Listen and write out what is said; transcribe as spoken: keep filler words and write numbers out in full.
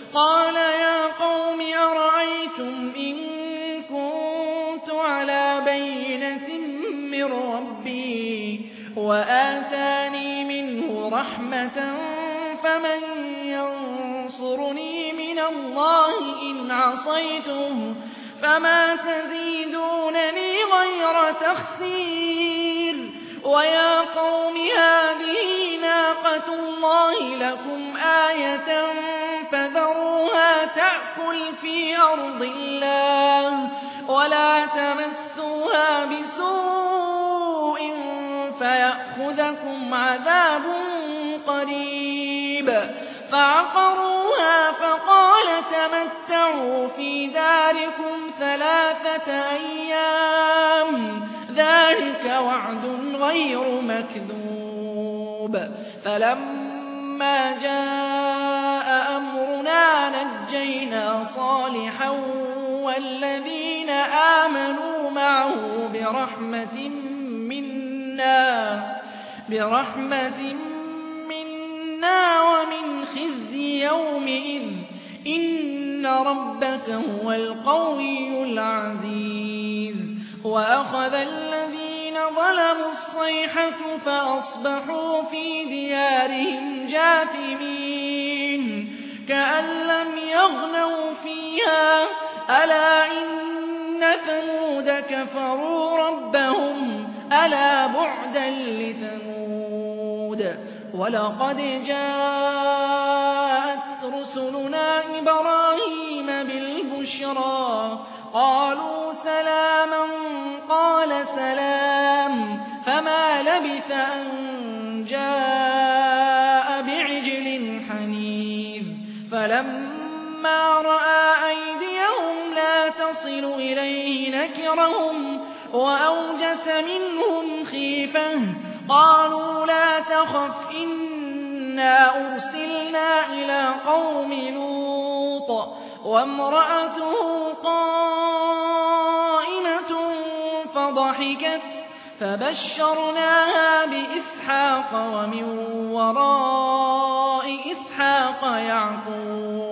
قال يا قوم أرأيتم إن كنت على بينة من ربي وآتاني منه رحمة فمن ينصرني من الله إن عصيته فما تزيدونني غير تخسير ويا قوم هذه ناقة الله لكم آية فذروها تأكل في أرض الله ولا تمسوها بسوء فيأخذكم عذاب قريب فعقروها فقال تمتعوا في داركم ثلاثة أيام ذلك وعد غير مكذوب فلما جاء أمرنا نجينا صالحا والذين آمنوا معه برحمة منا برحمة منا ومن خزي يومئذ إن ربك هو القوي العزيز وأخذ الذين ظلموا الصيحة فأصبحوا في ديارهم جاثمين كأن لم يغنوا فيها ألا إن ثمود كفروا ربهم ألا بعدا لثمود ولقد جاءت رسلنا إبراهيم بالبشرى قالوا سلاما قال سلام فما لبث أن جاء بعجل حنيذ فلما رأى أيديهم لا تصل إليه نكرهم وأوجس منهم خيفة قالوا لا تخف إنا أرسلنا إلى قوم لوط وامرأته قائمة فضحكت فبشرناها بإسحاق ومن وراء إسحاق يعقوب